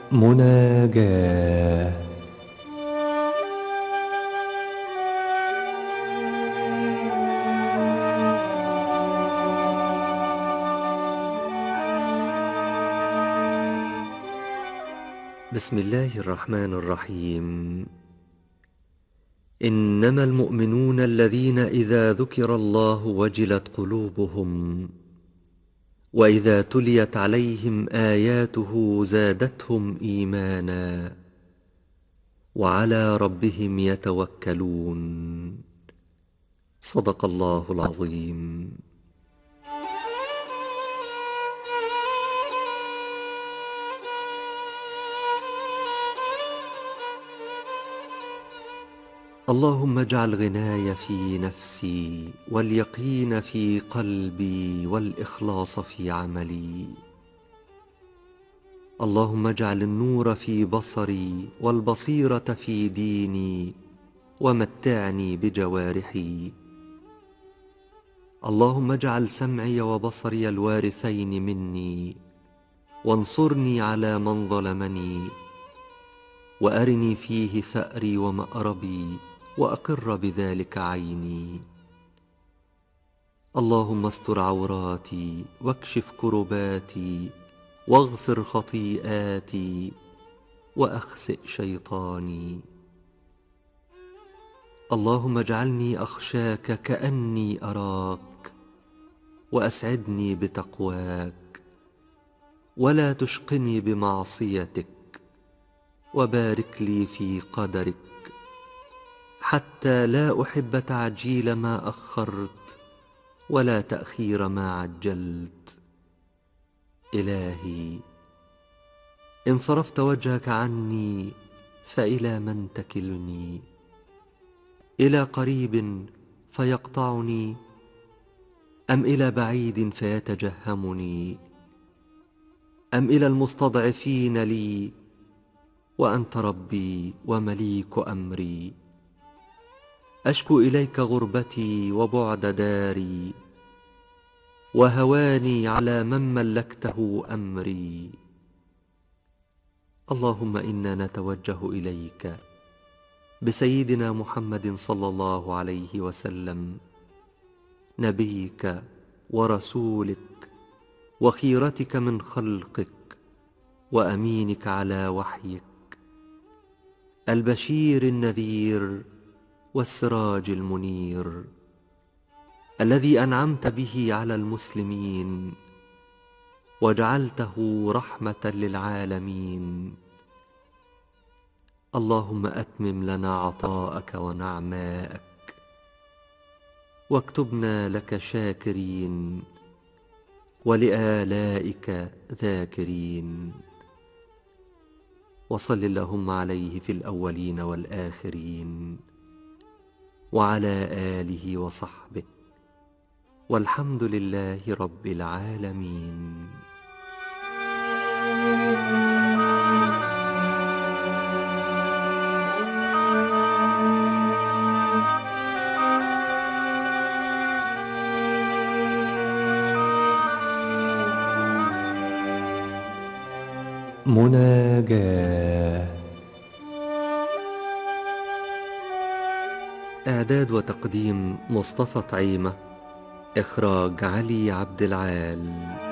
مناجاة. بسم الله الرحمن الرحيم. إنما المؤمنون الذين إذا ذكر الله وجلت قلوبهم وإذا تليت عليهم آياته زادتهم إيمانا وعلى ربهم يتوكلون. صدق الله العظيم. اللهم اجعل غناي في نفسي واليقين في قلبي والإخلاص في عملي. اللهم اجعل النور في بصري والبصيرة في ديني ومتعني بجوارحي. اللهم اجعل سمعي وبصري الوارثين مني وانصرني على من ظلمني وأرني فيه ثأري ومأربي وأقر بذلك عيني. اللهم استر عوراتي واكشف كرباتي واغفر خطيئاتي وأخسئ شيطاني. اللهم اجعلني أخشاك كأني أراك وأسعدني بتقواك ولا تشقني بمعصيتك وبارك لي في قدرك حتى لا أحب تعجيل ما أخرت ولا تأخير ما عجلت. إلهي إن صرفت وجهك عني فإلى من تكلني؟ إلى قريب فيقطعني أم إلى بعيد فيتجهمني أم إلى المستضعفين لي وأنت ربي ومليك أمري؟ أشكو إليك غربتي وبعد داري وهواني على من ملكته أمري. اللهم إنا نتوجه إليك بسيدنا محمد صلى الله عليه وسلم نبيك ورسولك وخيرتك من خلقك وأمينك على وحيك البشير النذير والسراج المنير الذي أنعمت به على المسلمين وجعلته رحمة للعالمين. اللهم أتمم لنا عطاءك ونعماءك واكتبنا لك شاكرين ولآلائك ذاكرين. وصل اللهم عليه في الأولين والآخرين وعلى آله وصحبه والحمد لله رب العالمين. مناجاة. إعداد وتقديم مصطفى طعيمة. إخراج علي عبد العال.